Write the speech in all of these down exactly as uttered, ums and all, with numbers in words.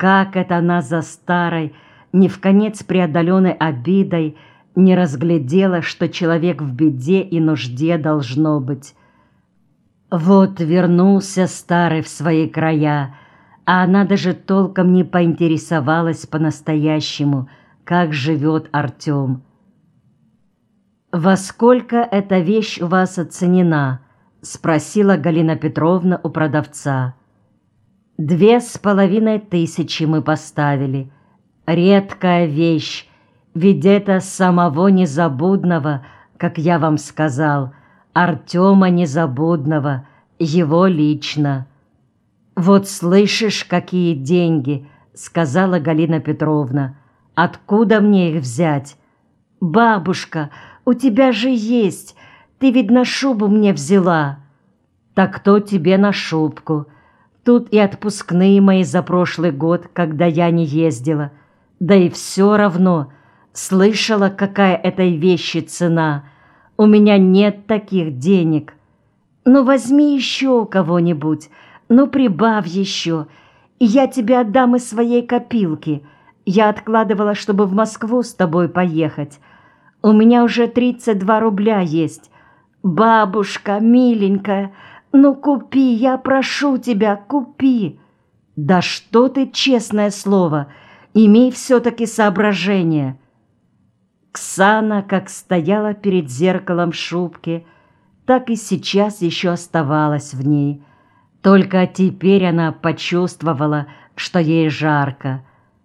как это она за старой, не вконец преодоленной обидой, не разглядела, что человек в беде и нужде должно быть. Вот вернулся старый в свои края, а она даже толком не поинтересовалась по-настоящему, как живет Артем. «Во сколько эта вещь у вас оценена?» — спросила Галина Петровна у продавца. «Две с половиной тысячи мы поставили. Редкая вещь, ведь это самого Незабудного, как я вам сказал, Артема Незабудного, его лично». «Вот слышишь, какие деньги!» — сказала Галина Петровна. «Откуда мне их взять?» «Бабушка, у тебя же есть, ты ведь на шубу мне взяла». «Так кто тебе на шубку? Тут и отпускные мои за прошлый год, когда я не ездила. Да и все равно, слышала, какая этой вещи цена. У меня нет таких денег. Ну, возьми еще у кого-нибудь, ну, прибавь еще, и я тебе отдам из своей копилки. Я откладывала, чтобы в Москву с тобой поехать. У меня уже тридцать два рубля есть. Бабушка, миленькая, ну купи, я прошу тебя, купи». «Да что ты, честное слово, имей все-таки соображение». Ксана как стояла перед зеркалом в шубке, так и сейчас еще оставалась в ней. Только теперь она почувствовала, что ей жарко.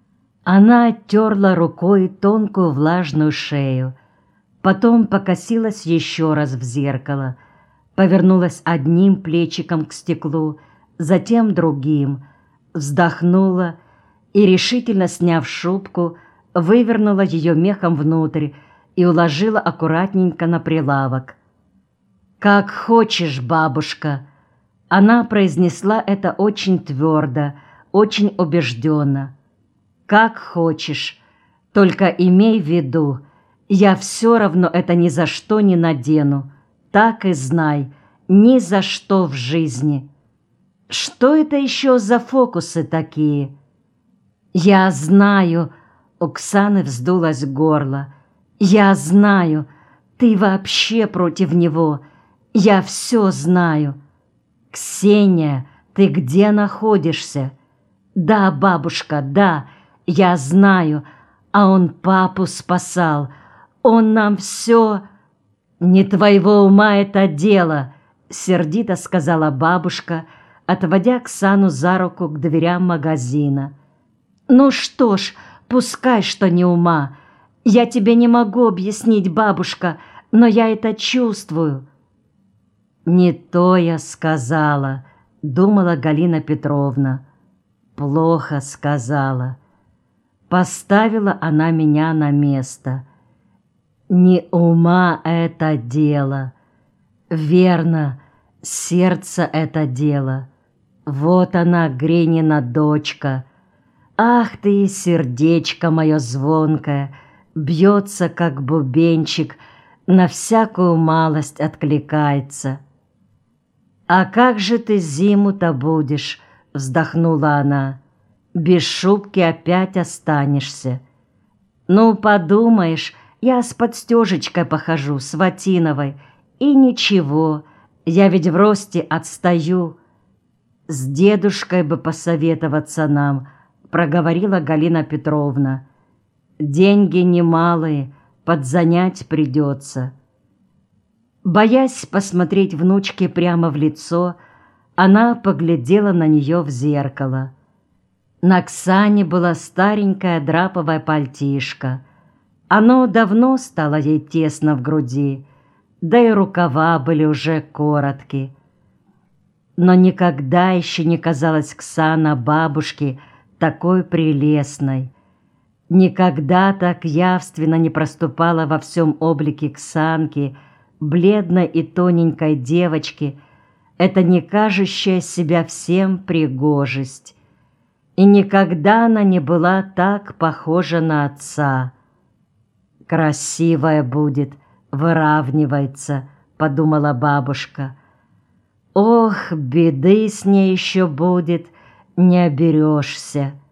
Она оттерла рукой тонкую влажную шею, потом покосилась еще раз в зеркало, повернулась одним плечиком к стеклу, затем другим, вздохнула и, решительно сняв шубку, вывернула ее мехом внутрь и уложила аккуратненько на прилавок. «Как хочешь, бабушка!» Она произнесла это очень твердо, очень убежденно. «Как хочешь, только имей в виду, я все равно это ни за что не надену, так и знай, ни за что в жизни». «Что это еще за фокусы такие?» «Я знаю», — у Ксаны вздулось горло, «я знаю, ты вообще против него, я все знаю». «Ксения, ты где находишься?» «Да, бабушка, да, я знаю, а он папу спасал, он нам все...» «Не твоего ума это дело», — сердито сказала бабушка, отводя Ксану за руку к дверям магазина. «Ну что ж, пускай что не ума. Я тебе не могу объяснить, бабушка, но я это чувствую». «Не то я сказала», — думала Галина Петровна. «Плохо сказала». Поставила она меня на место. Не ума это дело. Верно, сердце это дело. Вот она, Гринина дочка. Ах ты, сердечко мое звонкое, бьется, как бубенчик, на всякую малость откликается. «А как же ты зиму-то будешь?» — вздохнула она. «Без шубки опять останешься». «Ну, подумаешь, я с подстежечкой похожу, с ватиновой, и ничего, я ведь в росте отстаю». «С дедушкой бы посоветоваться нам», — проговорила Галина Петровна. «Деньги немалые, подзанять придется». Боясь посмотреть внучке прямо в лицо, она поглядела на нее в зеркало. На Ксане была старенькая драповая пальтишко. Оно давно стало ей тесно в груди, да и рукава были уже короткие. Но никогда еще не казалась Ксана бабушке такой прелестной. Никогда так явственно не проступала во всем облике Ксанки, бледной и тоненькой девочки, эта не кажущая себя всем пригожесть. И никогда она не была так похожа на отца. «Красивая будет, выравнивается», — подумала бабушка. «Ох, беды с ней еще будет, не оберешься».